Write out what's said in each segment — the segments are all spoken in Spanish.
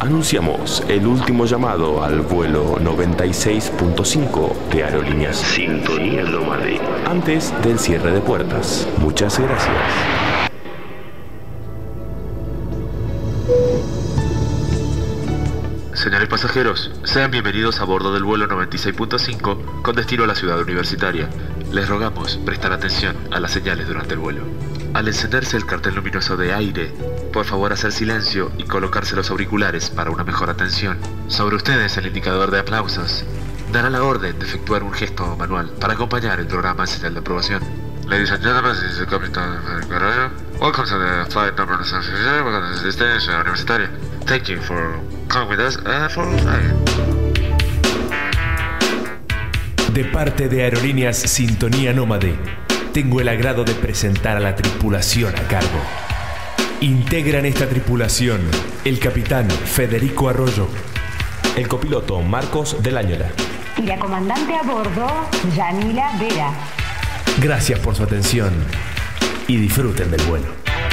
Anunciamos el último llamado al vuelo 96.5 de Aerolíneas Sintonía Nómade antes del cierre de puertas. Muchas gracias. Señores pasajeros, sean bienvenidos a bordo del vuelo 96.5 con destino a la ciudad universitaria. Les rogamos prestar atención a las señales durante el vuelo. Al encenderse el cartel luminoso de aire, por favor hacer silencio y colocarse los auriculares para una mejor atención. Sobre ustedes el indicador de aplausos dará la orden de efectuar un gesto manual para acompañar el programa en señal de aprobación. Ladies and gentlemen, this is the Captain Guerrero. Welcome to the flight number 960. Welcome to the destination universitaria. Thank you for coming with us for flying. De parte de Aerolíneas Sintonía Nómade, tengo el agrado de presentar a la tripulación a cargo. Integran esta tripulación el capitán Federico Arroyo, El copiloto Marcos del Áñora y la comandante a bordo, Yamila Vera. Gracias por su atención y disfruten del vuelo.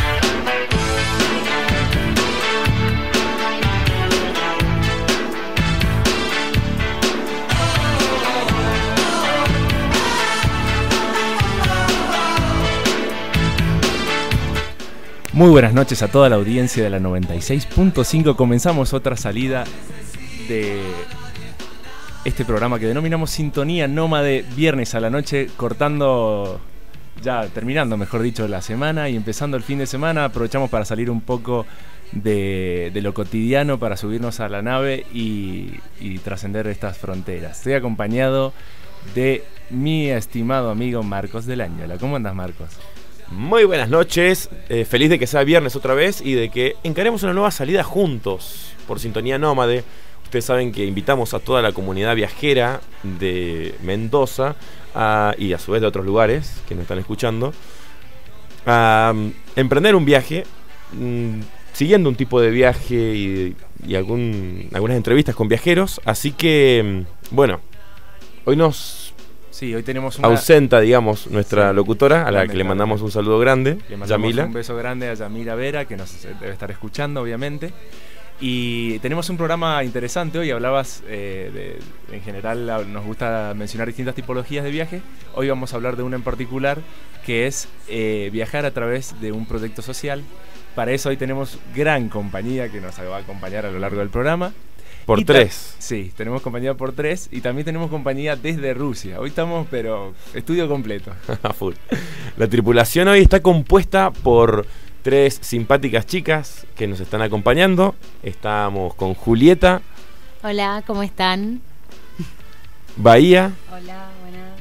Muy buenas noches a toda la audiencia de la 96.5. Comenzamos otra salida de este programa que denominamos Sintonía Nómade, viernes a la noche, terminando mejor dicho la semana y empezando el fin de semana. Aprovechamos para salir un poco de lo cotidiano, para subirnos a la nave y trascender estas fronteras. Estoy acompañado de mi estimado amigo Marcos del Áñora. ¿Cómo andas, Marcos? Muy buenas noches, feliz de que sea viernes otra vez y de que encaremos una nueva salida juntos por Sintonía Nómade. Ustedes saben que invitamos a toda la comunidad viajera de Mendoza y a su vez de otros lugares que nos están escuchando a emprender un viaje, siguiendo un tipo de viaje y algunas entrevistas con viajeros. Así que, bueno, hoy tenemos ausenta, digamos, nuestra locutora, a la que le mandamos un saludo grande, Yamila. Un beso grande a Yamila Vera, que nos debe estar escuchando, obviamente. Y tenemos un programa interesante hoy. Hablabas, en general, nos gusta mencionar distintas tipologías de viaje. Hoy vamos a hablar de una en particular, que es viajar a través de un proyecto social. Para eso hoy tenemos gran compañía que nos va a acompañar a lo largo del programa. Por tres. Sí, tenemos compañía por tres y también tenemos compañía desde Rusia. Hoy estamos, pero estudio completo. Full. La tripulación hoy está compuesta por tres simpáticas chicas que nos están acompañando. Estamos con Julieta. Hola, ¿cómo están? Bahía. Hola, buenas.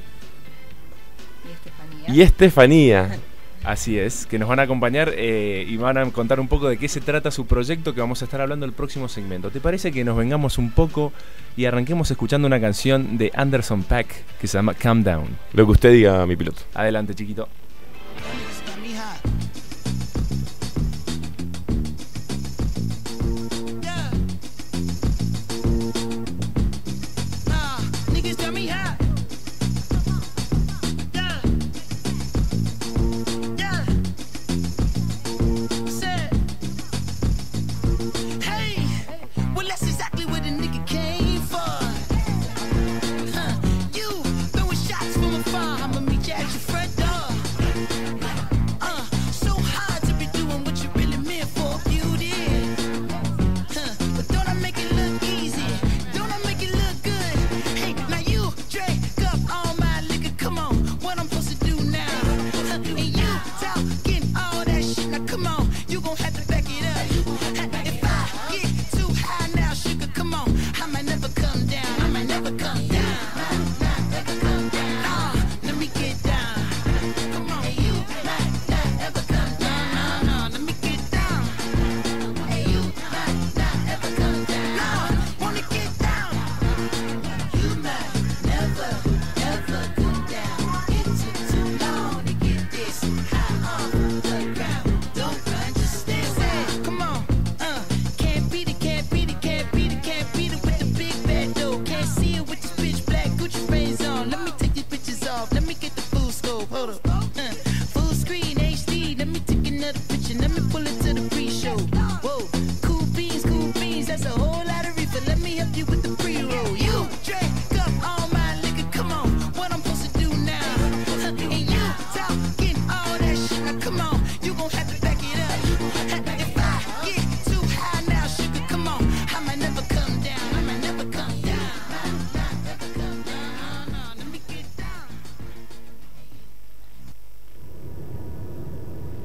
Y Estefanía. Así es, que nos van a acompañar y van a contar un poco de qué se trata su proyecto, que vamos a estar hablando el próximo segmento. ¿Te parece que nos vengamos un poco y arranquemos escuchando una canción de Anderson .Paak que se llama Calm Down? Lo que usted diga, mi piloto. Adelante, chiquito.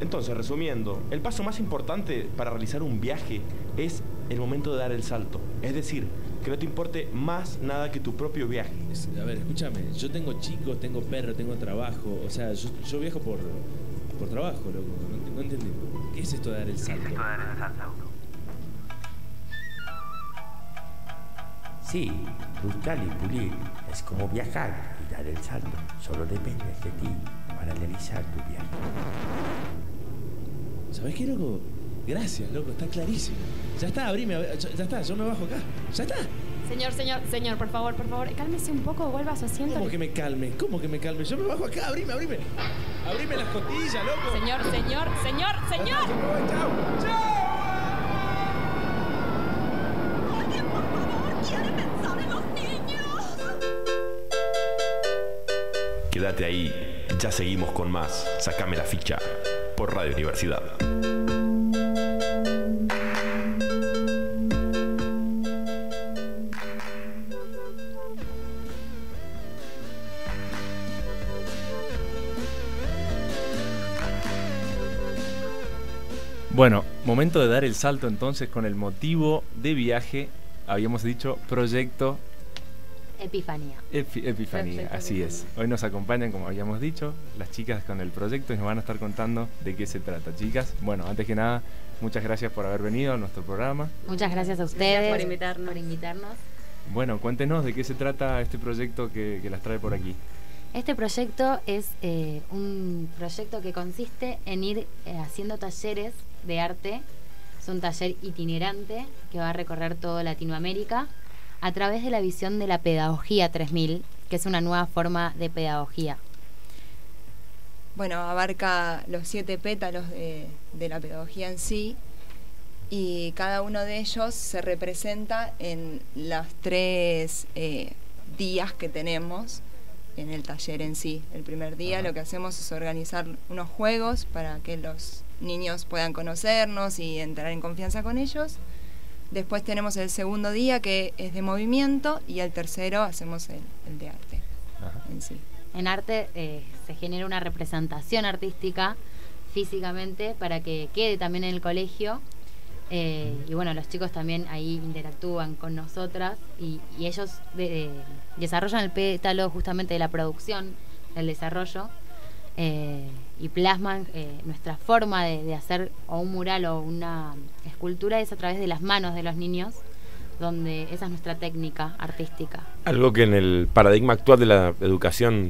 Entonces, resumiendo, el paso más importante para realizar un viaje es el momento de dar el salto. Es decir, que no te importe más nada que tu propio viaje. A ver, escúchame, yo tengo chicos, tengo perro, tengo trabajo. O sea, yo viajo por trabajo, loco. No entendí. ¿Qué es esto de dar el salto? Sí, buscar y pulir es como viajar y dar el salto. Solo depende de ti para realizar tu viaje. ¿Sabés qué, loco? Gracias, loco, está clarísimo. Ya está, abrime, ya está, yo me bajo acá. Ya está. Señor, por favor, cálmese un poco, vuelva a su asiento. ¿Cómo que me calme? Yo me bajo acá, abrime. Abrime las costillas, loco. Señor. Yo me voy, chao. Quédate ahí, ya seguimos con más. Sácame la ficha por Radio Universidad. Bueno, momento de dar el salto entonces con el motivo de viaje. Habíamos dicho proyecto Epifanía. Epifanía, así es. Hoy nos acompañan, como habíamos dicho, las chicas con el proyecto y nos van a estar contando de qué se trata. Chicas, bueno, antes que nada, muchas gracias por haber venido a nuestro programa. Muchas gracias a ustedes por invitarnos. Bueno, cuéntenos de qué se trata este proyecto que las trae por aquí. Este proyecto es un proyecto que consiste en ir haciendo talleres de arte. Es un taller itinerante que va a recorrer toda Latinoamérica a través de la visión de la pedagogía 3000, que es una nueva forma de pedagogía. Bueno, abarca los 7 pétalos de la pedagogía en sí, y cada uno de ellos se representa en los 3 días que tenemos en el taller en sí. El primer día lo que hacemos es organizar unos juegos para que los niños puedan conocernos y entrar en confianza con ellos. Después tenemos el segundo día, que es de movimiento, y el tercero hacemos el de arte. En sí. En arte se genera una representación artística físicamente para que quede también en el colegio. Y bueno, los chicos también ahí interactúan con nosotras y ellos desarrollan el pétalo justamente de la producción, el desarrollo, y plasman nuestra forma de hacer o un mural o una escultura es a través de las manos de los niños, donde esa es nuestra técnica artística. Algo que en el paradigma actual de la educación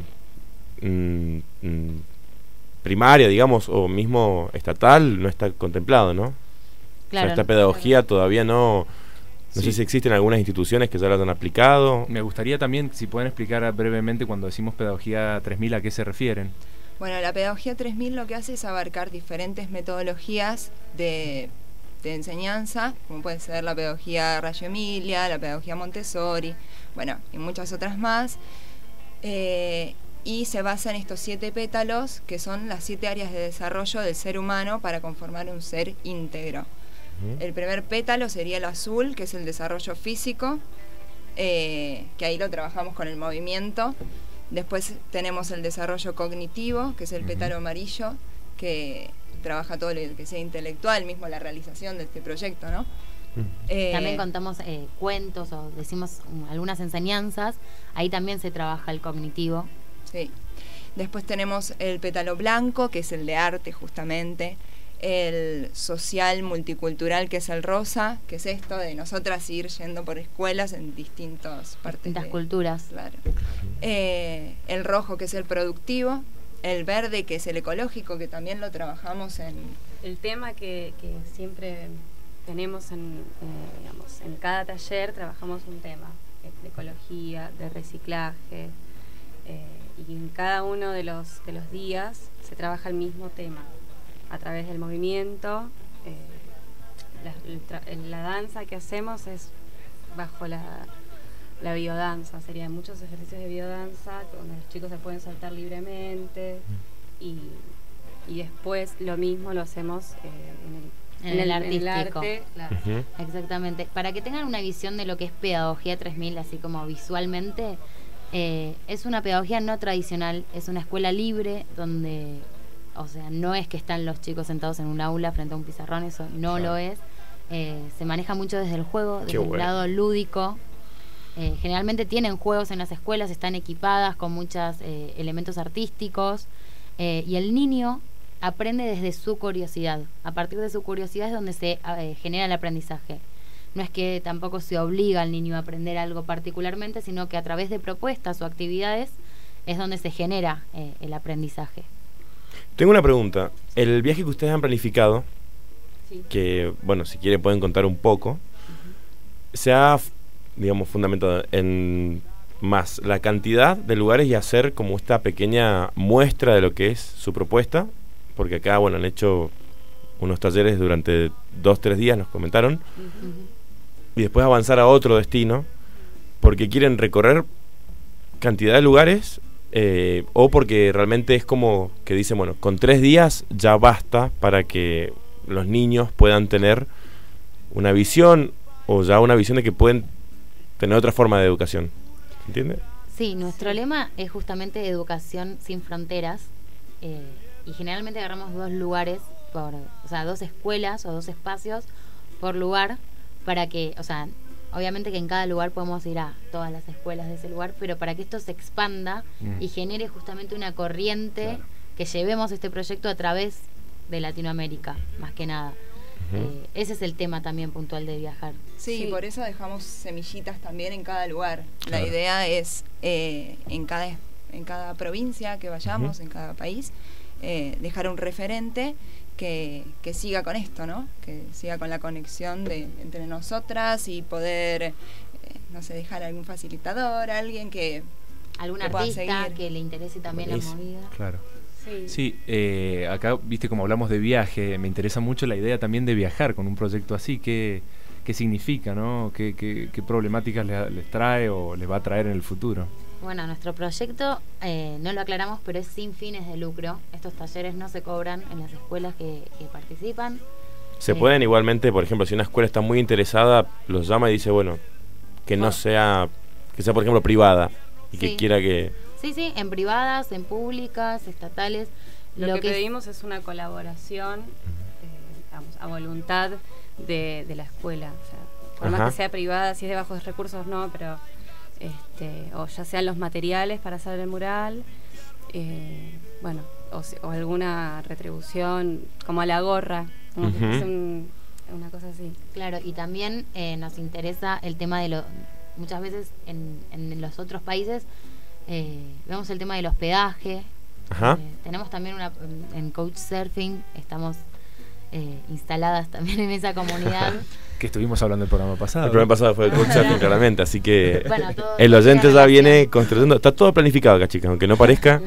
primaria, digamos, o mismo estatal, no está contemplado, ¿no? Claro, o sea, esta pedagogía todavía no sé si existen algunas instituciones que ya la han aplicado. Me gustaría también, si pueden explicar brevemente cuando decimos pedagogía 3000, ¿a qué se refieren? Bueno, la pedagogía 3000 lo que hace es abarcar diferentes metodologías de enseñanza, como puede ser la pedagogía Reggio Emilia, la pedagogía Montessori, bueno, y muchas otras más. Y se basa en estos 7 pétalos, que son las 7 áreas de desarrollo del ser humano para conformar un ser íntegro. El primer pétalo sería el azul, que es el desarrollo físico, que ahí lo trabajamos con el movimiento. Después tenemos el desarrollo cognitivo, que es el pétalo amarillo, que trabaja todo lo que sea intelectual, mismo la realización de este proyecto, ¿no? También contamos cuentos o decimos algunas enseñanzas, ahí también se trabaja el cognitivo. Sí. Después tenemos el pétalo blanco, que es el de arte justamente, el social multicultural, que es el rosa, que es esto de nosotras ir yendo por escuelas en distintas partes. Distintas culturas. Claro. El rojo, que es el productivo, el verde, que es el ecológico, que también lo trabajamos en... El tema que siempre tenemos digamos, en cada taller trabajamos un tema de ecología, de reciclaje, y en cada uno de los días se trabaja el mismo tema a través del movimiento. La danza que hacemos es bajo la biodanza, serían muchos ejercicios de biodanza donde los chicos se pueden saltar libremente, y después lo mismo lo hacemos en el arte, claro. Exactamente. Para que tengan una visión de lo que es pedagogía 3000, así como visualmente, es una pedagogía no tradicional, es una escuela libre donde o sea, no es que están los chicos sentados en un aula frente a un pizarrón, eso no lo es. Se maneja mucho desde el juego, desde el lado lúdico. Generalmente tienen juegos en las escuelas, están equipadas con muchos elementos artísticos, y el niño aprende desde su curiosidad. A partir de su curiosidad es donde se genera el aprendizaje. No es que tampoco se obliga al niño a aprender algo particularmente, sino que a través de propuestas o actividades es donde se genera el aprendizaje. Tengo una pregunta. El viaje que ustedes han planificado, que, bueno, si quieren pueden contar un poco, se ha, digamos, fundamentado en más la cantidad de lugares y hacer como esta pequeña muestra de lo que es su propuesta, porque acá, bueno, han hecho unos talleres durante 2-3 días, nos comentaron, y después avanzar a otro destino, porque quieren recorrer cantidad de lugares, o porque realmente es como que dicen, bueno, con 3 días ya basta para que los niños puedan tener una visión, o ya una visión de que pueden tener otra forma de educación. ¿Entiendes? Sí, nuestro lema es justamente educación sin fronteras, y generalmente agarramos 2 lugares, o sea, 2 escuelas o 2 espacios por lugar, para que, o sea, obviamente que en cada lugar podemos ir a todas las escuelas de ese lugar, pero para que esto se expanda y genere justamente una corriente, que llevemos este proyecto a través de Latinoamérica, más que nada. Ese es el tema también puntual de viajar. Sí, por eso dejamos semillitas también en cada lugar. La idea es en cada provincia que vayamos, en cada país, dejar un referente que siga con esto, ¿no? Que siga con la conexión entre nosotras y poder, no sé, dejar algún facilitador, alguien que algún que artista que le interese también la movida. Claro. Sí, acá, viste, como hablamos de viaje, me interesa mucho la idea también de viajar con un proyecto así. ¿Qué significa, no? ¿Qué problemáticas les trae o les va a traer en el futuro? Bueno, nuestro proyecto, no lo aclaramos, pero es sin fines de lucro. Estos talleres no se cobran en las escuelas que participan. Se pueden igualmente, por ejemplo, si una escuela está muy interesada, los llama y dice, bueno, que no sea, que sea por ejemplo privada y que quiera que... Sí, en privadas, en públicas, estatales. Lo que pedimos es una colaboración, digamos, a voluntad de la escuela. O sea, por más que sea privada, si es de bajos recursos, no, pero o ya sean los materiales para hacer el mural, bueno, o alguna retribución, como a la gorra, como que es una cosa así. Claro, y también nos interesa el tema de muchas veces en los otros países vemos el tema del hospedaje. Tenemos también en Couchsurfing, estamos instaladas también en esa comunidad. Que estuvimos hablando el programa pasado. El programa pasado fue de Couchsurfing, claramente, así que bueno, el oyente ya viene construyendo. Está todo planificado acá, chicas, aunque no parezca.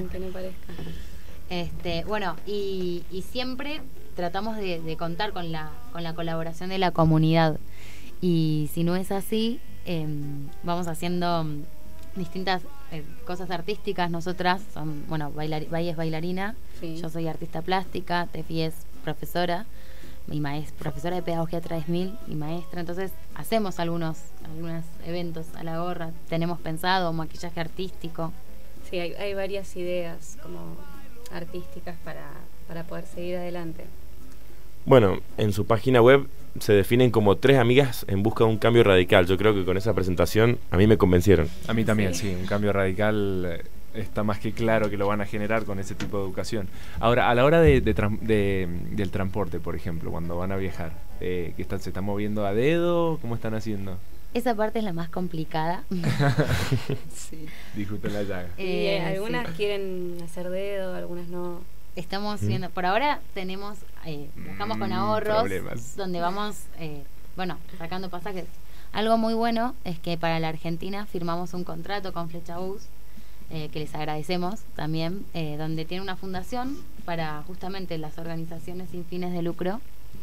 Bueno, y siempre tratamos de contar con la colaboración de la comunidad. Y si no es así, vamos haciendo distintas cosas artísticas. Nosotras, Bai es bailarina, yo soy artista plástica, Tefi es profesora, mi profesora de pedagogía 3000 y maestra. Entonces hacemos algunos eventos a la gorra. Tenemos pensado maquillaje artístico. Sí, hay varias ideas como artísticas para poder seguir adelante. Bueno, en su página web se definen como 3 amigas en busca de un cambio radical. Yo creo que con esa presentación a mí me convencieron. A mí también, sí, un cambio radical está más que claro que lo van a generar con ese tipo de educación. Ahora, a la hora del transporte, por ejemplo, cuando van a viajar, ¿se están moviendo a dedo? ¿Cómo están haciendo? Esa parte es la más complicada. Sí. Disfruten la llaga. Algunas quieren hacer dedo, algunas no. Estamos viendo, por ahora viajamos con ahorros, problemas. Donde vamos, sacando pasajes. Algo muy bueno es que para la Argentina firmamos un contrato con Flecha Bus, que les agradecemos también, donde tiene una fundación para justamente las organizaciones sin fines de lucro,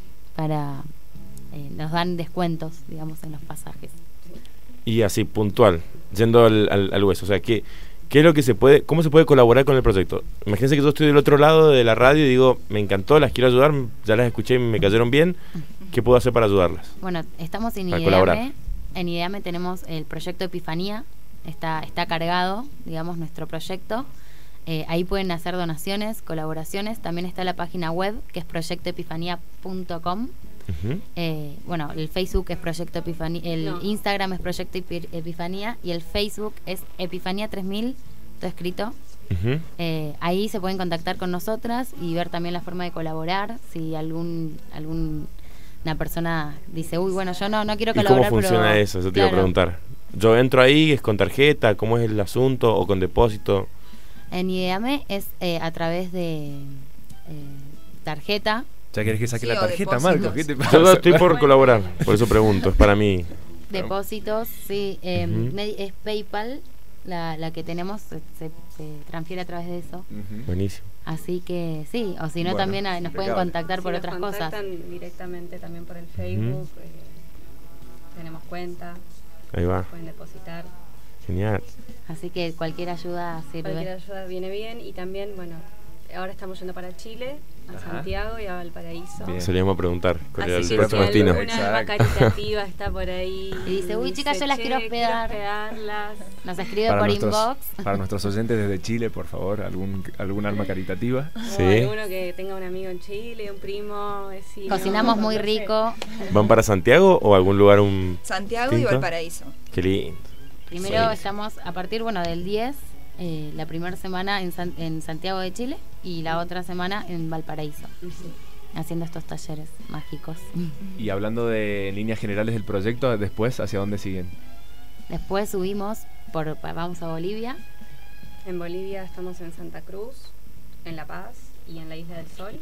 nos dan descuentos, digamos, en los pasajes. Y así, puntual, yendo al hueso, o sea, ¿qué es lo que cómo se puede colaborar con el proyecto? Imagínense que yo estoy del otro lado de la radio y digo, me encantó, las quiero ayudar, ya las escuché y me cayeron bien. ¿Qué puedo hacer para ayudarlas? Bueno, estamos en IDEAME. En IDEAME tenemos el proyecto Epifanía, está cargado, digamos, nuestro proyecto. Ahí pueden hacer donaciones, colaboraciones. También está la página web, que es proyectoepifanía.com. Bueno, el Facebook es Proyecto Epifanía, Instagram es Proyecto Epifanía y el Facebook es Epifanía 3000, todo escrito. Ahí se pueden contactar con nosotras y ver también la forma de colaborar. Si alguna persona dice, uy, bueno, yo no quiero colaborar. ¿Y cómo funciona pero, eso? Eso te iba a preguntar. Yo entro ahí, es con tarjeta, ¿cómo es el asunto? ¿O con depósito? En IDEAME es a través de tarjeta. ¿Ya querés que saque la tarjeta, Marco? ¿Qué te pasa? Yo estoy por colaborar, por eso pregunto, es para mí. Depósitos, sí. Es PayPal, la que tenemos, se transfiere a través de eso. Buenísimo. Así que sí, o si no, también nos pueden contactar por otras cosas. Nos contactan directamente también por el Facebook, tenemos cuenta. Ahí va. Pueden depositar. Genial. Así que cualquier ayuda sirve. Cualquier ayuda viene bien. Y también, bueno, ahora estamos yendo para Chile, a Santiago y a Valparaíso. Solíamos preguntar cuál era el Así próximo que destino. Una alma caritativa está por ahí. Y dice, uy, chicas, yo las quiero hospedar. Nos escribe para por nuestros, inbox. Para nuestros oyentes desde Chile, por favor, algún alma caritativa. O alguno que tenga un amigo en Chile, un primo, vecino. Cocinamos muy rico. ¿Van para Santiago o algún lugar Santiago distinto? Y Valparaíso. Qué lindo. Primero estamos a partir del 10, la primera semana en Santiago de Chile y la otra semana en Valparaíso, haciendo estos talleres mágicos. Y hablando de líneas generales del proyecto, después, ¿hacia dónde siguen? Después subimos, vamos a Bolivia. En Bolivia estamos en Santa Cruz, en La Paz y en la Isla del Sol.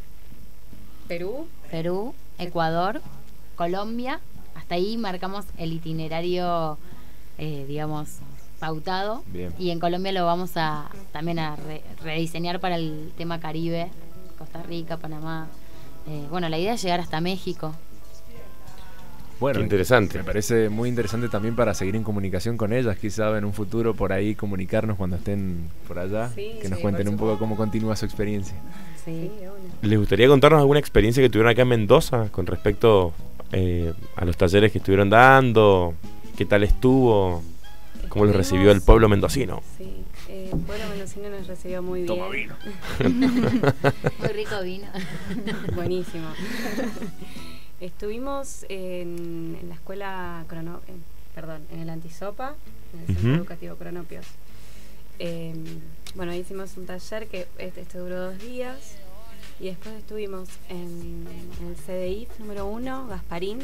Perú, Ecuador, Colombia. Hasta ahí marcamos el itinerario, digamos, pautado. Bien. Y en Colombia lo vamos también a rediseñar para el tema Caribe, Costa Rica, Panamá. Bueno, la idea es llegar hasta México. Bueno, qué interesante. Me parece muy interesante también para seguir en comunicación con ellas, quizá en un futuro por ahí comunicarnos cuando estén por allá, que nos cuenten un poco cómo continúa su experiencia. Sí. ¿Les gustaría contarnos alguna experiencia que tuvieron acá en Mendoza con respecto a los talleres que estuvieron dando? ¿Qué tal estuvo? ¿Cómo los recibió el pueblo mendocino? Sí, el pueblo mendocino nos recibió muy bien. Toma vino. Muy rico vino. Buenísimo. Estuvimos en la escuela en el Antisopa, en el Centro Educativo Cronopios. Bueno, hicimos un taller que este duró 2 días y después estuvimos en el CDI número 1, Gasparín,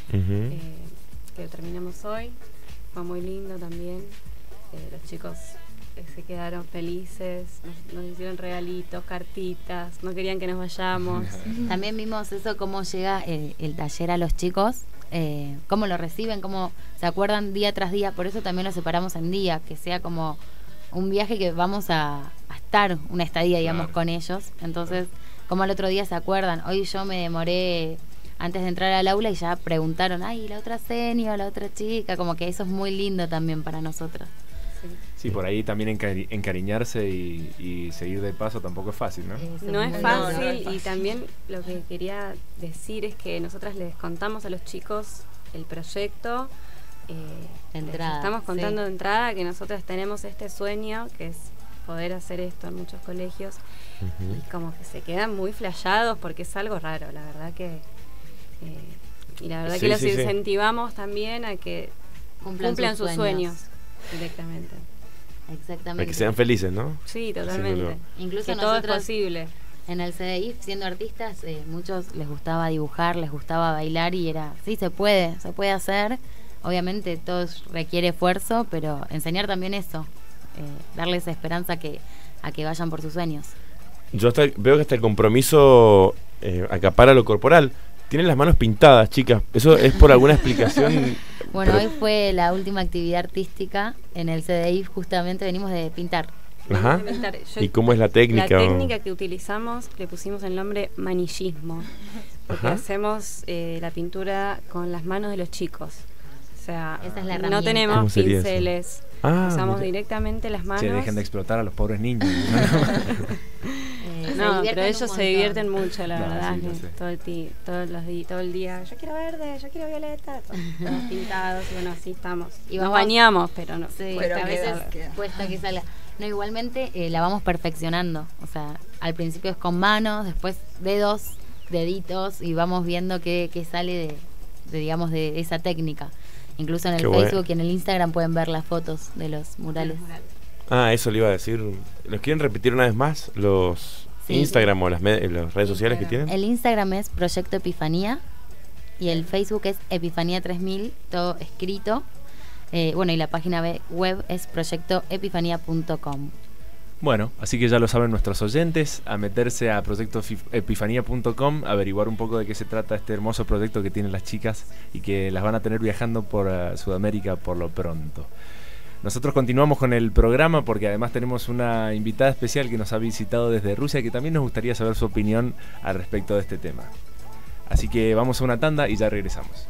que terminamos hoy. Fue muy lindo también. Los chicos se quedaron felices, nos hicieron regalitos, cartitas, no querían que nos vayamos. También vimos eso, cómo llega el taller a los chicos, cómo lo reciben, cómo se acuerdan día tras día. Por eso también lo separamos en día, que sea como un viaje que vamos a estar una estadía, digamos, con ellos. Entonces, como al otro día se acuerdan, hoy yo me demoré antes de entrar al aula y ya preguntaron, ay, la otra senior, la otra chica, como que eso es muy lindo también para nosotros. Sí, por ahí también encariñarse y seguir de paso tampoco es fácil, ¿no? No es fácil, y también lo que quería decir es que nosotras les contamos a los chicos el proyecto, entrada, estamos contando de entrada que nosotras tenemos este sueño que es poder hacer esto en muchos colegios, y como que se quedan muy flashados porque es algo raro, la verdad que y la verdad que los incentivamos también a que cumplan sus sueños directamente. Exactamente. Para que sean felices, ¿no? Sí, totalmente. Incluso que todo es posible. En el CDI, siendo artistas, muchos les gustaba dibujar, les gustaba bailar y sí, se puede hacer. Obviamente todo requiere esfuerzo, pero enseñar también eso, darles esperanza a que vayan por sus sueños. Yo veo que hasta el compromiso acapara lo corporal. Tienen las manos pintadas, chicas. ¿Eso es por alguna explicación? Bueno, hoy fue la última actividad artística en el CDI, justamente venimos de pintar. Ajá. ¿Y cómo es la técnica? La técnica que utilizamos, le pusimos el nombre manillismo, porque hacemos la pintura con las manos de los chicos. O sea, esa es la herramienta. No tenemos pinceles, usamos directamente las manos. Che, dejen de explotar a los pobres niños. No, pero ellos se divierten mucho, la verdad. Sí, todo el día, yo quiero verde, yo quiero violeta, todos pintados, y bueno, así estamos. Y nos bañamos, pero no. Sí, pero a veces cuesta que salga. No, igualmente la vamos perfeccionando. O sea, al principio es con manos, después dedos, deditos, y vamos viendo qué sale de esa técnica. Incluso en el Facebook y en el Instagram pueden ver las fotos de los murales. Ah, eso le iba a decir. ¿Los quieren repetir una vez más? ¿Los Instagram o las redes sociales que tienen? El Instagram es Proyecto Epifanía y el Facebook es Epifanía 3000, todo escrito. Y la página web es proyectoepifanía.com. Bueno, así que ya lo saben nuestros oyentes, a meterse a proyectoepifanía.com, averiguar un poco de qué se trata este hermoso proyecto que tienen las chicas y que las van a tener viajando por Sudamérica por lo pronto. Nosotros continuamos con el programa porque además tenemos una invitada especial que nos ha visitado desde Rusia y que también nos gustaría saber su opinión al respecto de este tema. Así que vamos a una tanda y ya regresamos.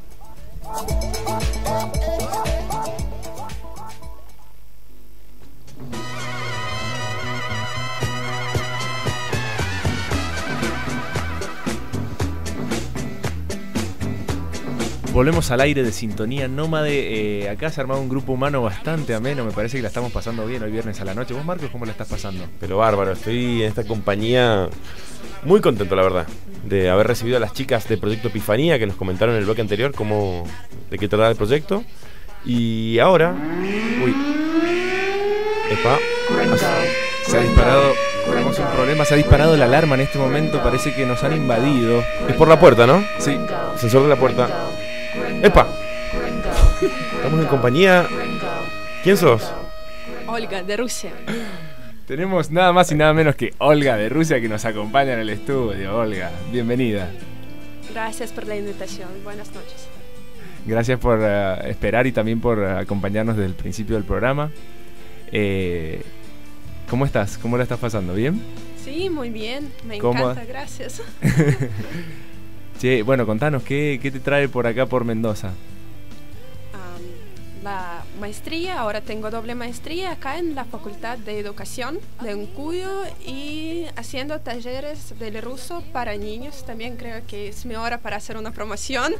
Volvemos al aire de Sintonía Nómade. Acá se ha armado un grupo humano bastante ameno. Me parece que la estamos pasando bien hoy viernes a la noche. ¿Vos, Marcos, cómo la estás pasando? Pero bárbaro, estoy en esta compañía muy contento, la verdad, de haber recibido a las chicas de Proyecto Epifanía que nos comentaron en el bloque anterior de qué trataba el proyecto. Y ahora... Se ha disparado... Tenemos un problema, se ha disparado la alarma en este momento. Parece que nos han invadido. Es por la puerta, ¿no? Sí. Sensor de la puerta. ¡Epa! Estamos en compañía. ¿Quién sos? Olga, de Rusia. Tenemos nada más y nada menos que Olga de Rusia que nos acompaña en el estudio. Olga, bienvenida. Gracias por la invitación. Buenas noches. Gracias por esperar y también por acompañarnos desde el principio del programa. ¿Cómo estás? ¿Cómo la estás pasando? ¿Bien? Sí, muy bien. Me ¿Cómoda? Encanta, gracias. Che, bueno, contanos, ¿qué te trae por acá por Mendoza? La maestría, ahora tengo doble maestría acá en la Facultad de Educación de Uncuyo y haciendo talleres del ruso para niños. También creo que es mi hora para hacer una promoción.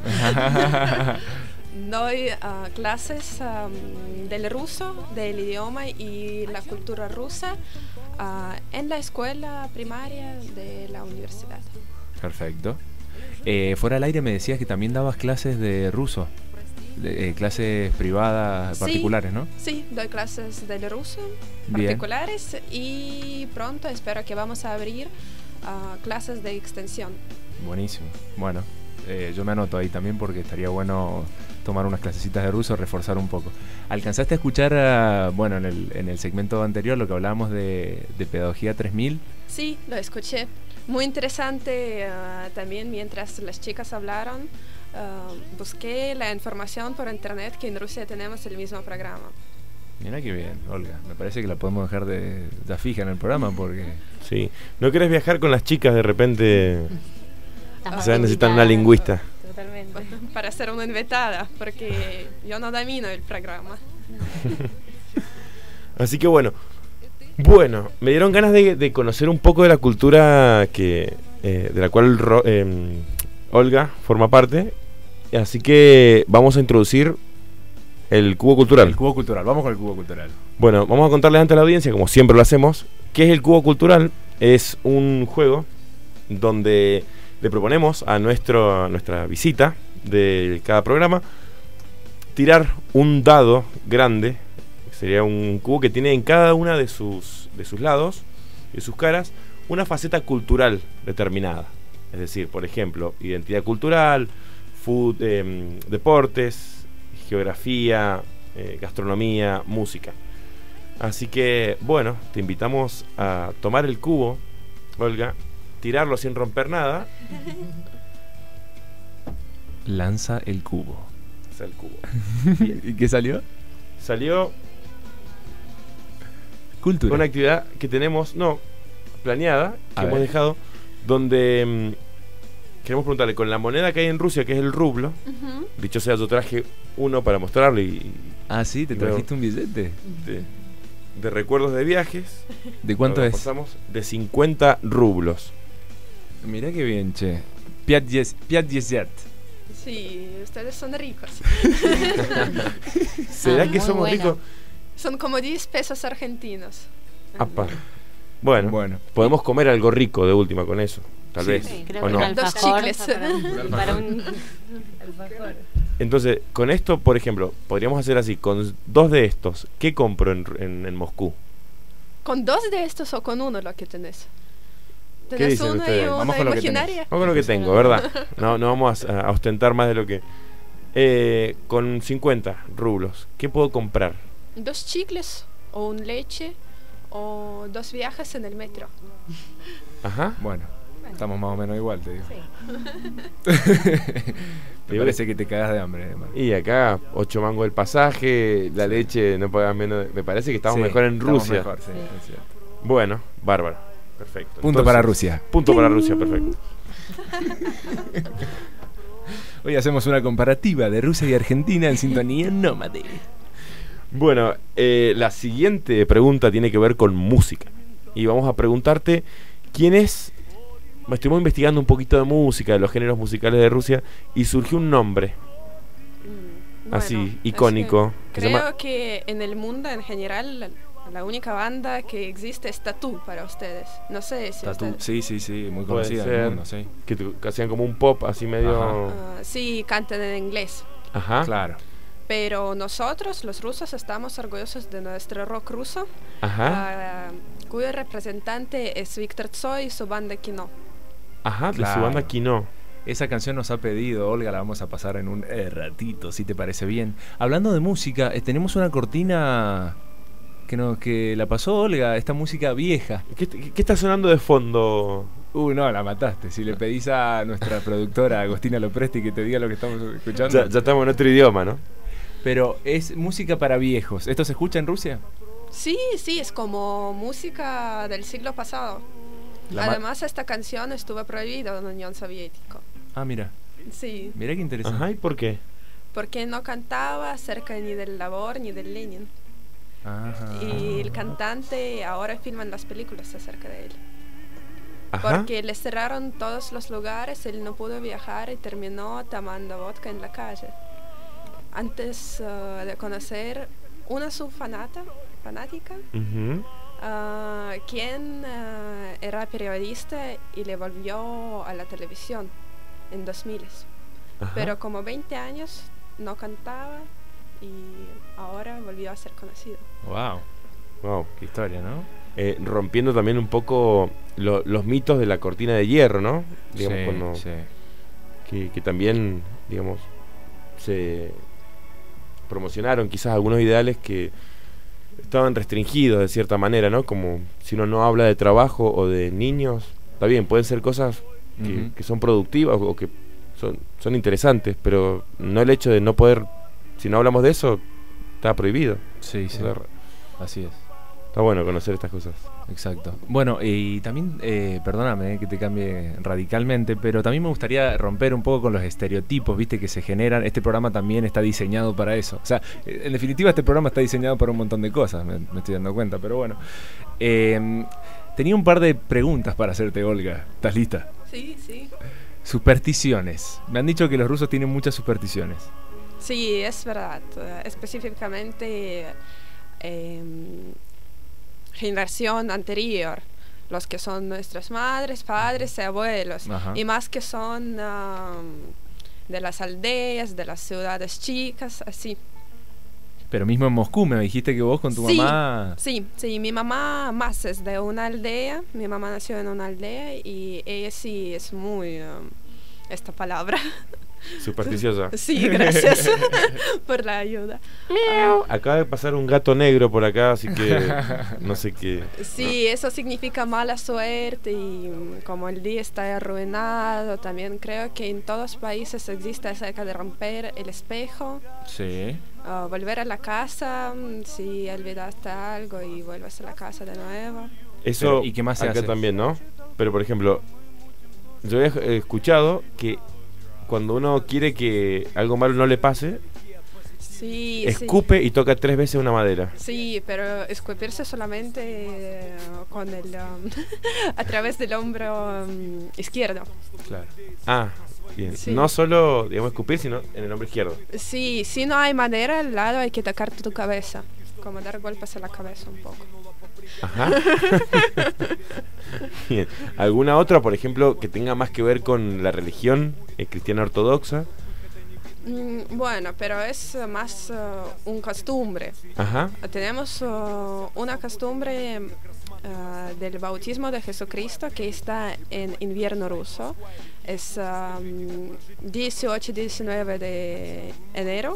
Doy clases del ruso, del idioma y la cultura rusa en la escuela primaria de la universidad. Perfecto. Fuera del aire me decías que también dabas clases de ruso, clases privadas particulares, ¿no? Sí, doy clases del ruso Bien. Particulares y pronto espero que vamos a abrir clases de extensión. Buenísimo. Bueno, yo me anoto ahí también porque estaría bueno tomar unas clasecitas de ruso, reforzar un poco. ¿Alcanzaste a escuchar, en el segmento anterior lo que hablábamos de Pedagogía 3000? Sí, lo escuché. Muy interesante también mientras las chicas hablaron. Busqué la información por internet que en Rusia tenemos el mismo programa. Mira qué bien, Olga. Me parece que la podemos dejar ya fija en el programa porque... Sí. ¿No querés viajar con las chicas de repente? O sea, necesitan una lingüista. Totalmente. Para ser una invitada, porque yo no domino el programa. Así que bueno, me dieron ganas de conocer un poco de la cultura de la cual Olga forma parte. Así que vamos a introducir el Cubo Cultural. El Cubo Cultural, vamos con el Cubo Cultural. Bueno, vamos a contarles antes a la audiencia, como siempre lo hacemos, qué es el Cubo Cultural. Es un juego donde le proponemos a nuestra visita de cada programa tirar un dado grande, que sería un cubo que tiene en cada una de sus lados, de sus caras, una faceta cultural determinada. Es decir, por ejemplo, identidad cultural, deportes, geografía, gastronomía, música. Así que, bueno, te invitamos a tomar el cubo, Olga, tirarlo sin romper nada. Lanza el cubo. Lanza el cubo. ¿Y qué salió? Salió cultura. Una actividad que tenemos, planeada, que hemos dejado, donde queremos preguntarle, con la moneda que hay en Rusia, que es el rublo, dicho sea, yo traje uno para mostrarlo y... Ah, sí, te trajiste un billete. De recuerdos de viajes. ¿De cuánto es? Pasamos de 50 rublos. Mirá qué bien, che. Piat Sí, ustedes son ricos. ¿Será que somos ricos? Son como 10 pesos argentinos. Apa. Bueno, podemos comer algo rico de última con eso, tal vez. Sí, creo ¿O que no? Dos chicles. para un alfajor. Entonces, con esto, por ejemplo, podríamos hacer así, con 2 de estos, ¿qué compro en Moscú? ¿Con 2 de estos o con uno lo que tenés? ¿Qué ¿Tenés dicen una ustedes? y Vamos una con lo que imaginaria? Vamos con lo que tengo, ¿verdad? No vamos a ostentar más de lo que... con 50 rublos, ¿qué puedo comprar? 2 chicles o un leche o 2 viajes en el metro. Ajá. Bueno, estamos más o menos igual, te digo. Sí. Me parece que te cagas de hambre, hermano. Y acá, 8 mangos el pasaje, la leche no pagan menos. Me parece que estamos mejor en Rusia. Mejor, sí, es cierto. Bueno, bárbaro. Perfecto. Punto para Rusia. Punto para Rusia, perfecto. Hoy hacemos una comparativa de Rusia y Argentina en sintonía nómade. Bueno, la siguiente pregunta tiene que ver con música. Y vamos a preguntarte quién es. Estuvimos investigando un poquito de música, de los géneros musicales de Rusia, y surgió un nombre así, icónico. Creo que en el mundo en general la única banda que existe es Tatú para ustedes. No sé si Tatú, ustedes... sí, muy puede conocida en ser el mundo, sí. que hacían como un pop así medio... sí, cantan en inglés. Ajá. Claro. Pero nosotros, los rusos, estamos orgullosos de nuestro rock ruso, cuyo representante es Víctor Tsoi y su banda Kino. Ajá, Claro. de su banda Kino. Esa canción nos ha pedido Olga, la vamos a pasar en un ratito, si te parece bien. Hablando de música, tenemos una cortina que la pasó Olga, esta música vieja. ¿Qué está sonando de fondo? No, la mataste. Si le pedís a nuestra productora Agostina Lopresti que te diga lo que estamos escuchando. Ya estamos en otro idioma, ¿no? Pero es música para viejos. ¿Esto se escucha en Rusia? Sí, es como música del siglo pasado. Además, esta canción estuvo prohibida en la Unión Soviética. Ah, mira. Sí. Mira qué interesante. Ajá, ¿y por qué? Porque no cantaba acerca ni del labor ni del Lenin. Ajá. Y el cantante ahora filman las películas acerca de él. Ajá. Porque le cerraron todos los lugares, él no pudo viajar y terminó tomando vodka en la calle. Antes de conocer una fanática, quien era periodista y le volvió a la televisión en 2000. Pero como 20 años no cantaba y ahora volvió a ser conocido. Wow, qué historia, ¿no? Rompiendo también un poco los mitos de la cortina de hierro, ¿no? Digamos, que también, digamos, se promocionaron quizás algunos ideales que estaban restringidos de cierta manera, ¿no? Como si uno no habla de trabajo o de niños, está bien, pueden ser cosas que son productivas o que son interesantes, pero no el hecho de no poder, si no hablamos de eso, está prohibido. Sí, o sea, así es. Está bueno conocer estas cosas. Exacto. Bueno, y también, perdóname que te cambie radicalmente, pero también me gustaría romper un poco con los estereotipos, viste, que se generan. Este programa también está diseñado para eso. O sea, en definitiva este programa está diseñado para un montón de cosas, me estoy dando cuenta, pero bueno. Tenía un par de preguntas para hacerte, Olga. ¿Estás lista? Sí. Supersticiones. Me han dicho que los rusos tienen muchas supersticiones. Sí, es verdad. Específicamente... generación anterior, los que son nuestras madres, padres y abuelos, y más que son de las aldeas, de las ciudades chicas, así. Pero mismo en Moscú me dijiste que vos con tu mamá... Sí, mi mamá más es de una aldea, mi mamá nació en una aldea y ella sí es muy... esta palabra... Supersticiosa. Sí, gracias por la ayuda. Acaba de pasar un gato negro por acá, así que no sé qué. Sí, eso significa mala suerte y como el día está arruinado, también creo que en todos los países existe acerca de romper el espejo. Sí. Volver a la casa si olvidaste algo y vuelves a la casa de nuevo. Eso. Pero, ¿y qué más se acá hace? También, ¿no? Pero por ejemplo, yo he escuchado que cuando uno quiere que algo malo no le pase, escupe y toca 3 veces una madera. Sí, pero escupirse solamente con el a través del hombro izquierdo. Claro. Ah, bien. Sí. No solo, digamos, escupir, sino en el hombro izquierdo. Sí, si no hay madera al lado hay que tocar tu cabeza, como dar golpes a la cabeza un poco. Ajá. Bien. ¿Alguna otra, por ejemplo, que tenga más que ver con la religión cristiana ortodoxa? Bueno, pero es más un costumbre. Ajá. Tenemos una costumbre del bautismo de Jesucristo que está en invierno ruso. Es 18-19 de enero.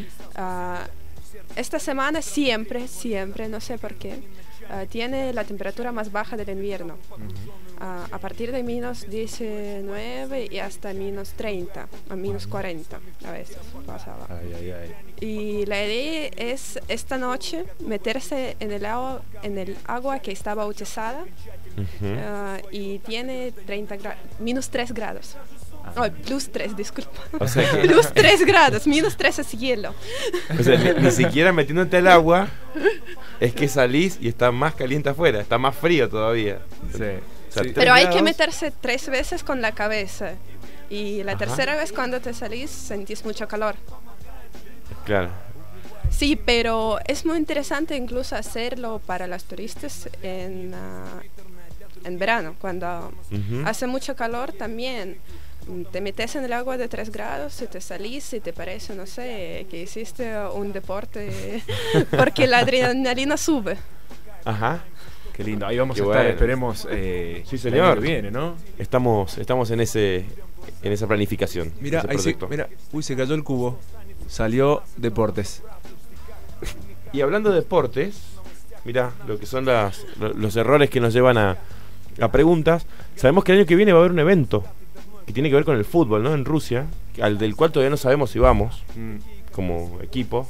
Esta semana siempre, no sé por qué, tiene la temperatura más baja del invierno. A partir de -19 y hasta -30, a -40 a veces pasaba. Y la idea es esta noche meterse en el agua que está bautizada y tiene -3 grados. Oh, +3, disculpa. O sea que... +3 grados, -3 es hielo. O sea, ni siquiera metiéndote al agua es que salís y está más caliente afuera, está más frío todavía. Sí. O sea, Pero hay grados. que meterse 3 veces con la cabeza. Y la tercera vez cuando te salís sentís mucho calor. Claro. Sí, pero es muy interesante incluso hacerlo para los turistas en verano, cuando hace mucho calor también. Te metes en el agua de 3 grados y te salís y te parece, no sé, que hiciste un deporte porque la adrenalina sube. Ajá. Qué lindo. Ahí vamos Qué a estar, bueno. esperemos. Sí, el señor. año que viene, ¿no? Estamos en esa planificación. Mira, ese ahí sí, proyecto. mira, uy, se cayó el cubo. Salió deportes. Y hablando de deportes, mira lo que son los errores que nos llevan a preguntas. Sabemos que el año que viene va a haber un evento que tiene que ver con el fútbol, ¿no? En Rusia, del cual todavía no sabemos si vamos como equipo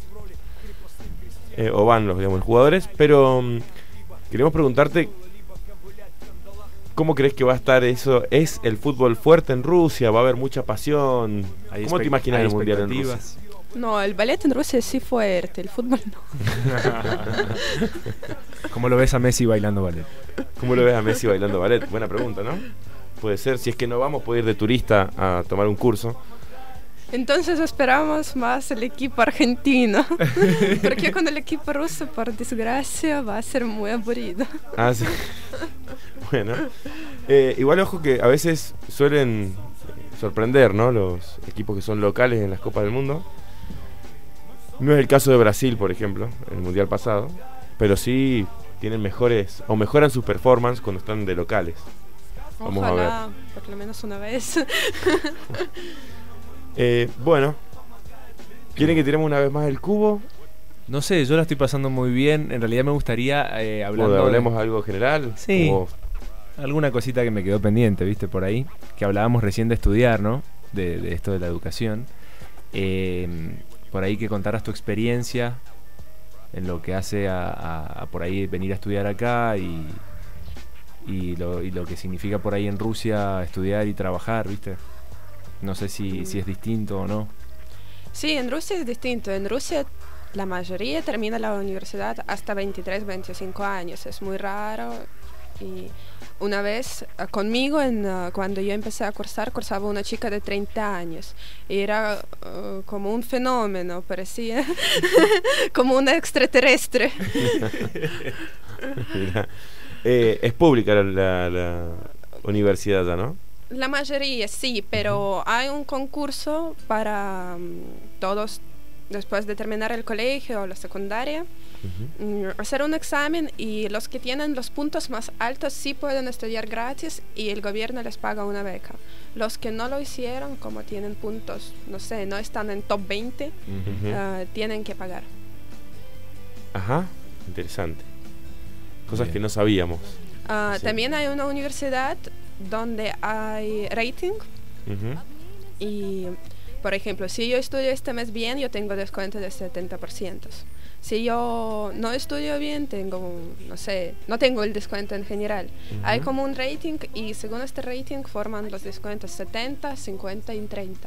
o van los jugadores, pero queremos preguntarte ¿cómo crees que va a estar eso? ¿Es el fútbol fuerte en Rusia? ¿Va a haber mucha pasión? ¿Cómo te imaginas el mundial en Rusia? No, el ballet en Rusia es sí fuerte, el fútbol no. ¿Cómo lo ves a Messi bailando ballet? ¿Cómo lo ves a Messi bailando ballet? Buena pregunta, ¿no? Puede ser, si es que no vamos, puede ir de turista a tomar un curso. Entonces esperamos más el equipo argentino, porque con el equipo ruso, por desgracia, va a ser muy aburrido. Ah, sí. Bueno, igual ojo que a veces suelen sorprender, ¿no? Los equipos que son locales en las Copas del Mundo. No es el caso de Brasil, por ejemplo, en el Mundial pasado, pero sí tienen mejores, o mejoran sus performance cuando están de locales. Vamos Ojalá, a ver. por lo menos una vez. Bueno, ¿quieren que tiremos una vez más el cubo? No sé, yo la estoy pasando muy bien. En realidad me gustaría hablando. ¿O hablemos algo general? Sí. Como... Alguna cosita que me quedó pendiente, viste, por ahí. Que hablábamos recién de estudiar, ¿no? De esto de la educación. Por ahí que contaras tu experiencia en lo que hace a por ahí venir a estudiar acá y lo que significa por ahí en Rusia estudiar y trabajar, ¿viste? No sé si es distinto o no. Sí, en Rusia es distinto. En Rusia la mayoría termina la universidad hasta 23, 25 años. Es muy raro. Y una vez conmigo, cuando yo empecé a cursaba una chica de 30 años. Y era como un fenómeno, parecía como una extraterrestre. Mira, es pública la universidad ya, ¿no? La mayoría sí, pero hay un concurso para todos después de terminar el colegio o la secundaria, hacer un examen y los que tienen los puntos más altos sí pueden estudiar gratis y el gobierno les paga una beca. Los que no lo hicieron, como tienen puntos, no sé, no están en top 20, tienen que pagar. Ajá, interesante. Cosas que no sabíamos. Sí. También hay una universidad donde hay rating y, por ejemplo, si yo estudio este mes bien, yo tengo descuento de 70%. Si yo no estudio bien, tengo, no sé, no tengo el descuento en general. Hay como un rating y según este rating forman los descuentos 70, 50 y 30.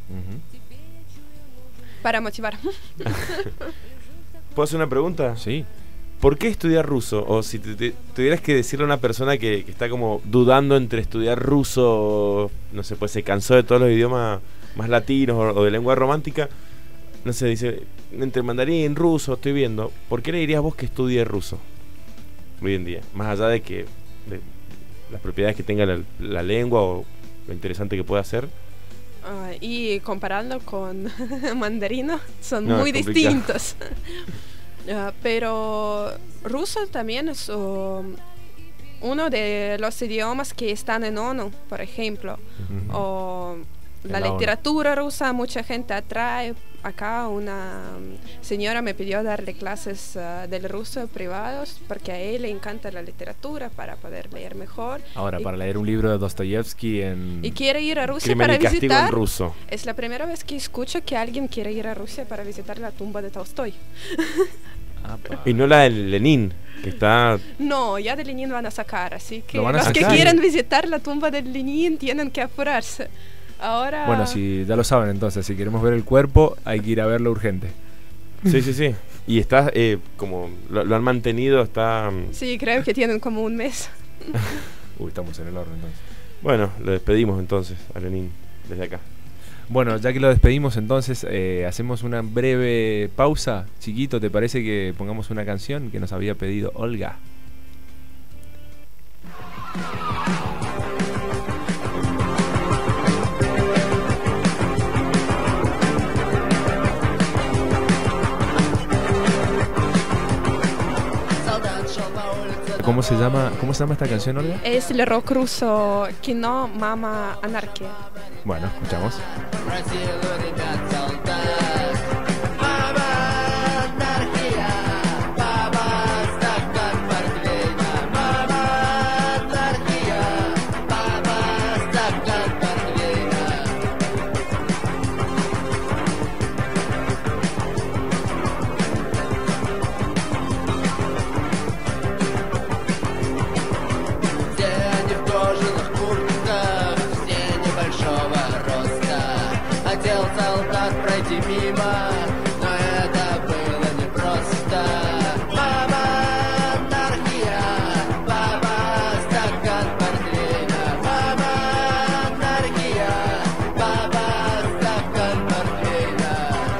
Para motivar. ¿Puedo hacer una pregunta? Sí. ¿Por qué estudiar ruso? O si tuvieras que decirle a una persona que está como dudando entre estudiar ruso, no sé, pues se cansó de todos los idiomas más latinos o de lengua romántica, no sé, dice, entre mandarín, ruso, estoy viendo, ¿por qué le dirías vos que estudie ruso? hoy en día. Más allá de que de las propiedades que tenga la lengua o lo interesante que pueda ser. Y comparando con mandarino, son No, muy es complicado. distintos. Pero ruso también es uno de los idiomas que están en ONU, por ejemplo. O la En la ONU. literatura rusa, mucha gente atrae. Acá una señora me pidió darle clases del ruso privados porque a él le encanta la literatura para poder leer mejor. Ahora, Y- para leer un libro de Dostoyevsky en... Y quiere ir a Rusia Crimen para y castigo visitar. en ruso. Es la primera vez que escucho que alguien quiere ir a Rusia para visitar la tumba de Tolstoy. Y no la de Lenin, que está... No, ya de Lenin van a sacar, así que ¿Lo van a los que sacar? quieren visitar la tumba de Lenin tienen que apurarse. Ahora... Bueno, si ya lo saben entonces, si queremos ver el cuerpo, hay que ir a verlo urgente. Sí, sí, sí. Y está como... Lo han mantenido, está... Sí, creo que tienen como un mes. Uy, estamos en el horno entonces. Bueno, lo despedimos entonces a Lenin desde acá. Bueno, ya que lo despedimos entonces, hacemos una breve pausa. Chiquito, ¿te parece que pongamos una canción que nos había pedido Olga? ¿Cómo se llama esta canción, Olga? Es el rock ruso Kino Mama Anarquía. Bueno, escuchamos. Все они в кожаных куртках, все небольшого роста. Хотел солдат пройти мимо, но это было непросто. Мама, анархия, папа, стакан портвейна. Мама, анархия, папа, стакан портвейна.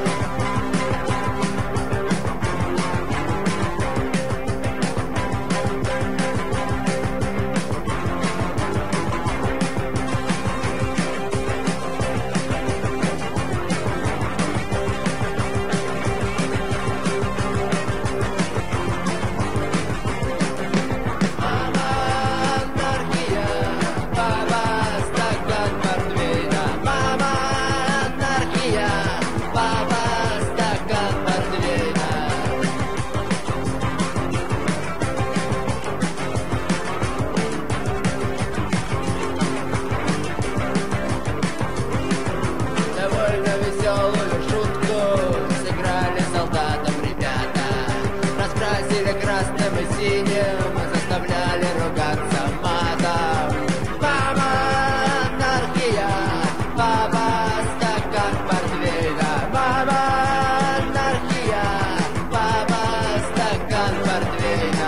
Довольно веселую шутку сыграли солдатам ребята. Раскрасили красным и синим, заставляли ругаться матом. Мама, анархия, папа, стакан портвейна. Мама, анархия, папа, стакан портвейна.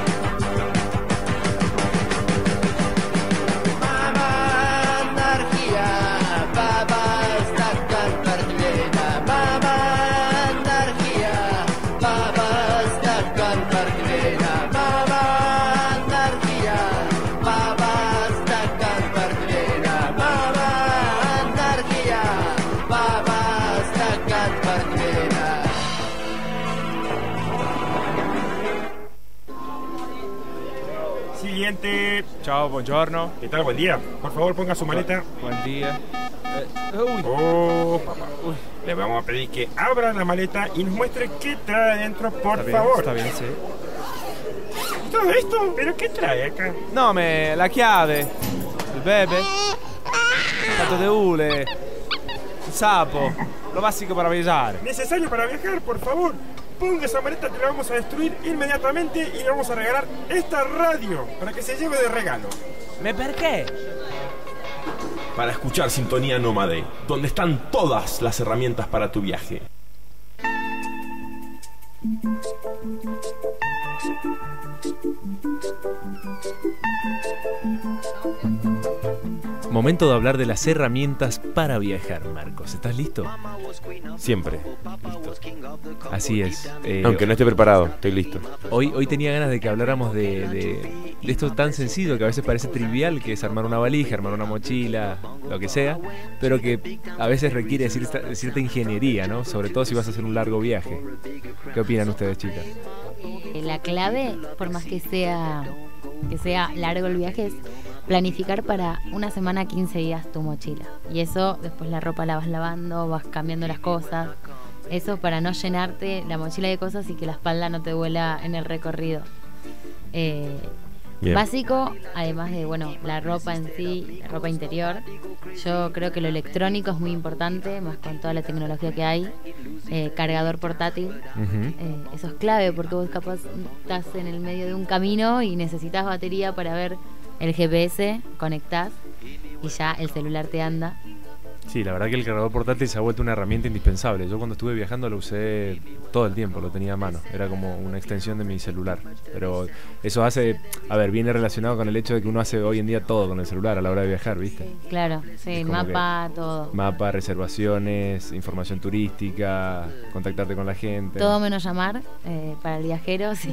Мама, анархия, папа, стакан портвейна. Мама, анархия, папа, стакан портвейна. Мама, анархия, папа, стакан портвейна. Мама, анархия, папа, стакан портвейна. Siguiente. Chao, buongiorno. ¿Qué tal? Buen día. Por favor, ponga su maleta. Buen día. Oh, papá. Le vamos a pedir que abra la maleta y nos muestre qué trae adentro, por favor. Está bien, sí. ¿Todo esto? ¿Pero qué trae acá? No, la chiave, il bebè, il fatto de hule, il sapo, lo básico para viajar. Necesario para viajar, por favor. Ponga esa maleta que la vamos a destruir inmediatamente y le vamos a regalar esta radio para que se lleve de regalo. ¿Me per qué? Para escuchar Sintonía Nómade, donde están todas las herramientas para tu viaje. Momento de hablar de las herramientas para viajar, Marcos. ¿Estás listo? Siempre. Listo. Así es. Aunque no esté preparado, estoy listo. Hoy tenía ganas de que habláramos de esto tan sencillo que a veces parece trivial, que es armar una valija, armar una mochila, lo que sea, pero que a veces requiere cierta ingeniería, ¿no? Sobre todo si vas a hacer un largo viaje. ¿Qué opinan ustedes, chicas? La clave, por más que sea largo el viaje, es planificar para una semana, 15 días tu mochila. Y eso, después la ropa la vas lavando, vas cambiando las cosas. Eso para no llenarte la mochila de cosas y que la espalda no te duela en el recorrido. Básico, además de, bueno, la ropa en sí, la ropa interior. Yo creo que lo electrónico es muy importante, más con toda la tecnología que hay. Cargador portátil. Eso es clave porque vos capaz estás en el medio de un camino y necesitas batería para ver el GPS, conectás y ya el celular te anda. Sí, la verdad que el cargador portátil se ha vuelto una herramienta indispensable. Yo cuando estuve viajando lo usé todo el tiempo, lo tenía a mano. Era como una extensión de mi celular. Pero eso viene relacionado con el hecho de que uno hace hoy en día todo con el celular a la hora de viajar, ¿viste? Claro, sí, mapa, todo. Mapa, reservaciones, información turística, contactarte con la gente. Todo menos llamar, para el viajero, sí.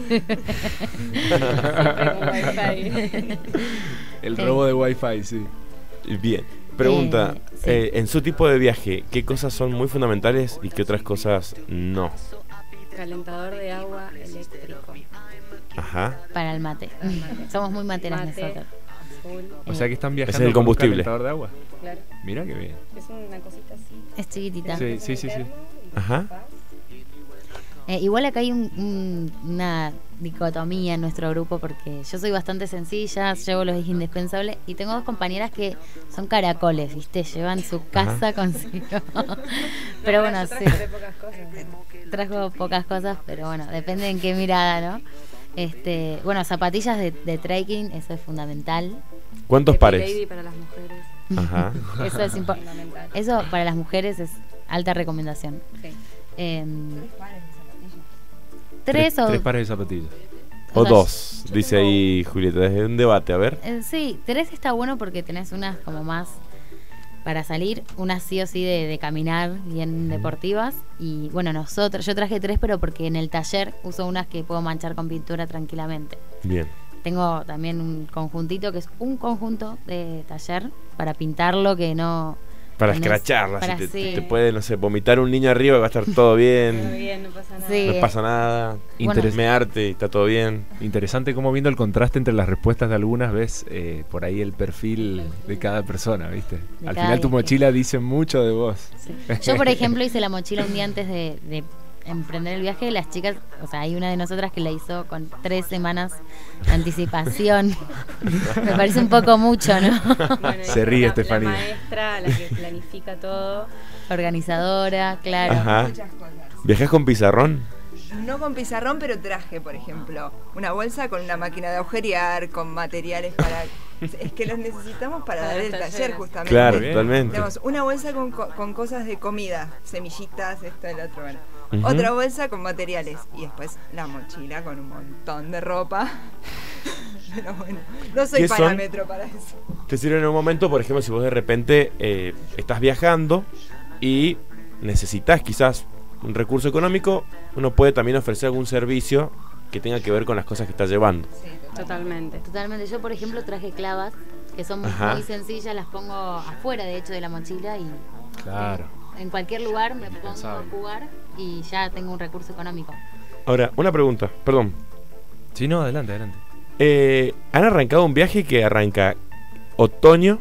El robo de Wi-Fi, sí. Bien. Pregunta, sí. En su tipo de viaje, ¿qué cosas son muy fundamentales y qué otras cosas no? Calentador de agua eléctrico. Ajá. Para el mate. Somos muy materas nosotros. O sea que están viajando es el combustible. con un calentador de agua. Claro. Mira qué bien. Es una cosita así. Es chiquitita. Sí. Ajá. Igual acá hay una dicotomía en nuestro grupo porque yo soy bastante sencilla, llevo los indispensables y tengo 2 compañeras que son caracoles, ¿viste? Llevan su casa consigo. Pero bueno, sí. Trajo pocas cosas, pero bueno, depende en qué mirada, ¿no? Bueno, zapatillas de trekking, eso es fundamental. ¿Cuántos pares? Lady para las mujeres. Ajá. Eso es fundamental. Eso para las mujeres es alta recomendación. Sí. 3 pares de zapatillas. O 2, dice ahí Julieta, es un debate, a ver. Sí, 3 está bueno porque tenés unas como más para salir, unas sí o sí de caminar, bien deportivas. Y bueno, yo traje 3, pero porque en el taller uso unas que puedo manchar con pintura tranquilamente. Bien. Tengo también un conjuntito que es un conjunto de taller para pintarlo, que no... Para escracharla, para te puede, no sé, vomitar un niño arriba, va a estar todo bien. Todo bien, no pasa nada. Sí. No pasa nada. Mearte, está todo bien. Interesante cómo viendo el contraste entre las respuestas de algunas, ves por ahí el perfil de cada persona, ¿viste? Al final tu mochila dice mucho de vos. Sí. Yo, por ejemplo, hice la mochila un día antes de emprender el viaje. Las chicas, o sea, hay una de nosotras que la hizo con 3 semanas de anticipación. Me parece un poco mucho, ¿no? Bueno, se ríe Estefanía. La maestra, la que planifica todo. Organizadora, claro. Ajá. Muchas cosas. ¿Viajás con pizarrón? No con pizarrón, pero traje, por ejemplo, una bolsa con una máquina de agujerear, con materiales para... Es que los necesitamos para dar el taller, justamente. Claro, totalmente. Tenemos una bolsa con cosas de comida, semillitas, esto, el otro, bueno. Ujú. Otra bolsa con materiales y después la mochila con un montón de ropa. Pero bueno, no soy parámetro para eso. Te sirve en un momento, por ejemplo, si vos de repente estás viajando y necesitas quizás un recurso económico, uno puede también ofrecer algún servicio que tenga que ver con las cosas que estás llevando. Sí, totalmente. Totalmente. Yo, por ejemplo, traje clavas que son muy sencillas, las pongo afuera, de hecho, de la mochila y claro. En cualquier lugar me pongo a jugar y ya tengo un recurso económico. Ahora, una pregunta, perdón. Sí, no, adelante. Han arrancado un viaje que arranca otoño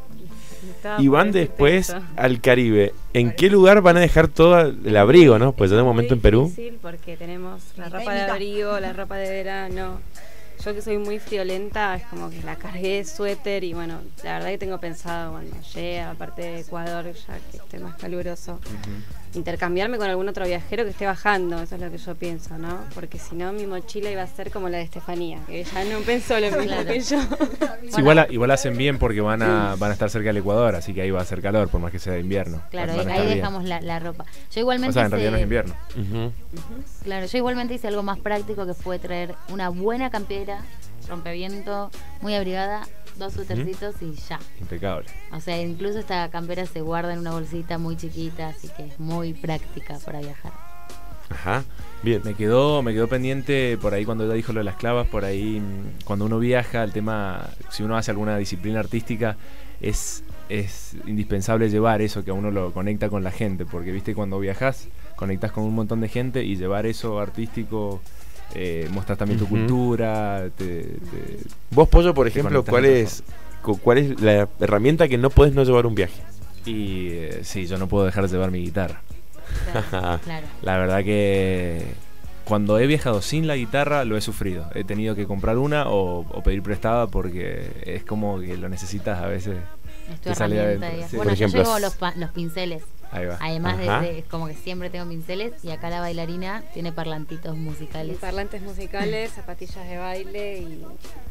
y van después al Caribe. ¿En qué lugar van a dejar todo el abrigo, no? Pues ya de momento en Perú. Es difícil porque tenemos la ropa de abrigo, la ropa de verano. Yo que soy muy friolenta, es como que la cargué de suéter y bueno, la verdad que tengo pensado cuando llegue, aparte de Ecuador, ya que esté más caluroso, intercambiarme con algún otro viajero que esté bajando, eso es lo que yo pienso, ¿no? Porque si no, mi mochila iba a ser como la de Estefanía, que ella no pensó lo mismo que yo. Sí, igual hacen bien porque van a estar cerca del Ecuador, así que ahí va a hacer calor, por más que sea de invierno. Claro, ahí dejamos la ropa. Yo igualmente o sea, en realidad no es invierno. Claro, yo igualmente hice algo más práctico, que fue traer una buena campera, rompeviento, muy abrigada, 2 suétercitos y ya. Impecable. O sea, incluso esta campera se guarda en una bolsita muy chiquita, así que es muy práctica para viajar. Ajá, bien. Me quedó pendiente por ahí cuando ella dijo lo de las clavas, por ahí cuando uno viaja, el tema, si uno hace alguna disciplina artística, es indispensable llevar eso que a uno lo conecta con la gente, porque viste, cuando viajas conectas con un montón de gente y llevar eso artístico, mostras también tu cultura. Vos, Pollo, por ejemplo, ¿cuál es la herramienta que no podés no llevar un viaje? Y sí, yo no puedo dejar de llevar mi guitarra. Claro. La verdad que cuando he viajado sin la guitarra lo he sufrido. He tenido que comprar una o pedir prestada porque es como que lo necesitas a veces. Es tu te sale herramienta, adentro. Sí. Bueno, yo llevo los pinceles. Ahí va. Además de como que siempre tengo pinceles, y acá la bailarina tiene parlantitos musicales. Parlantes musicales, zapatillas de baile y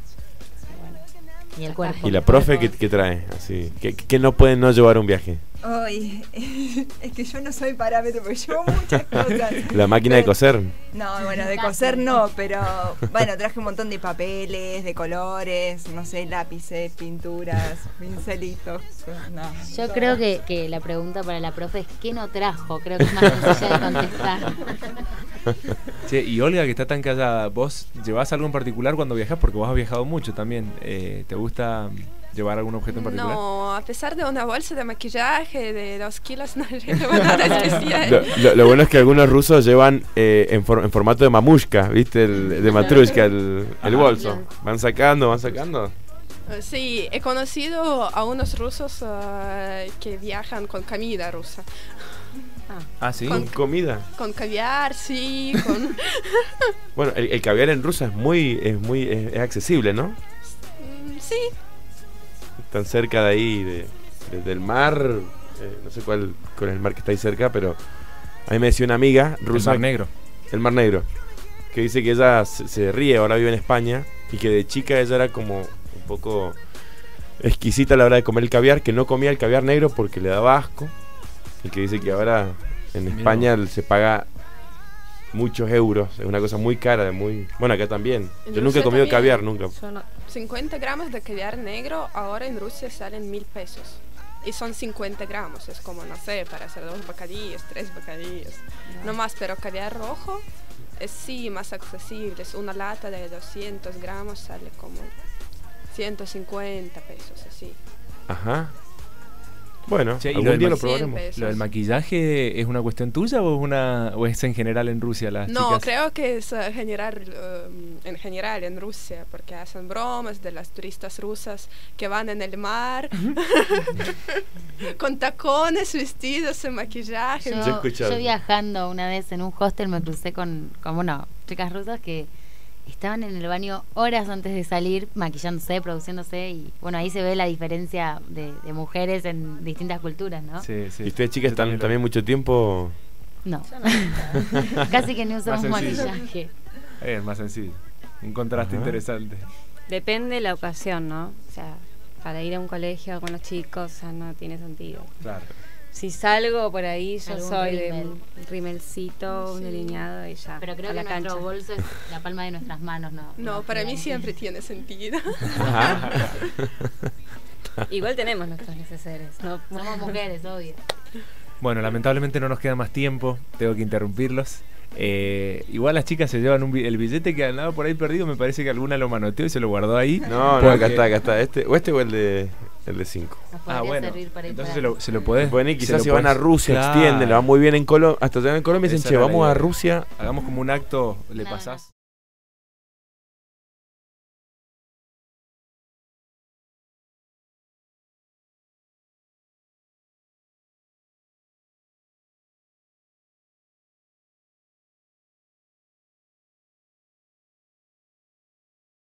el cuerpo. ¿Y la profe qué trae? Así, ¿qué no pueden no llevar un viaje? Ay, es que yo no soy parámetro porque llevo muchas cosas. ¿La máquina de coser? No, bueno, de coser no, pero bueno, traje un montón de papeles, de colores, no sé, lápices, pinturas, pincelitos. No, yo creo que la pregunta para la profe es ¿qué no trajo? Creo que es más sencilla de contestar. Che, y Olga, que está tan callada, ¿vos llevás algo en particular cuando viajás? Porque vos has viajado mucho también. ¿Te gusta llevar algún objeto en particular? No, a pesar de una bolsa de maquillaje de 2 kilos, no llevo nada especial. Lo bueno es que algunos rusos llevan en formato de mamushka, ¿viste? De matrushka, el bolso. Van sacando. Sí, he conocido a unos rusos que viajan con comida rusa. ¿Sí? ¿Con comida? Con caviar, sí. Bueno, el caviar en Rusia es accesible, ¿no? Sí. Tan cerca de ahí, del mar, no sé cuál es el mar que está ahí cerca, pero a mí me decía una amiga rusa. El Mar Negro. El Mar Negro. Que dice que ella se ríe, ahora vive en España, y que de chica ella era como un poco exquisita a la hora de comer el caviar, que no comía el caviar negro porque le daba asco, y que dice que ahora en España se paga muchos euros, es una cosa muy cara, bueno, acá también. Yo nunca he comido caviar, nunca. 50 gramos de caviar negro ahora en Rusia salen 1.000 pesos. Y son 50 gramos, es como, no sé, para hacer 2 bocadillos, 3 bocadillos. No más, pero caviar rojo es sí más accesible. Es una lata de 200 gramos, sale como 150 pesos, así. Ajá. Bueno, che, algún día lo probaremos. ¿Lo del maquillaje es una cuestión tuya o es en general en Rusia las chicas? No, creo que es en general en Rusia, porque hacen bromas de las turistas rusas que van en el mar con tacones, vestidos, en maquillaje. Yo viajando una vez en un hostel me crucé con chicas rusas que estaban en el baño horas antes de salir, maquillándose, produciéndose, y bueno, ahí se ve la diferencia de mujeres en distintas culturas, ¿no? Sí. ¿Y ustedes, chicas, están también mucho tiempo? No. Casi que no usamos maquillaje. Es más sencillo. Un contraste interesante. Depende de la ocasión, ¿no? O sea, para ir a un colegio con los chicos, o sea, no tiene sentido. Claro. Si salgo por ahí, yo soy rímel. de un rimelcito, un delineado y ya. Pero creo que nuestro bolso es la palma de nuestras manos, ¿no? No, para mí siempre tiene sentido. Igual tenemos nuestros neceseres, ¿no? Somos mujeres, obvio. Bueno, lamentablemente no nos queda más tiempo, tengo que interrumpirlos. Igual las chicas se llevan el billete que andaba por ahí perdido, me parece que alguna lo manoteó y se lo guardó ahí. No, acá está. ¿Este o el de 5? Bueno, entonces se lo podés. Bueno, y quizás si van a Rusia, extienden, le va muy bien en Colombia. Hasta en Colombia dicen, che, vamos a Rusia. Hagamos como un acto, le pasás.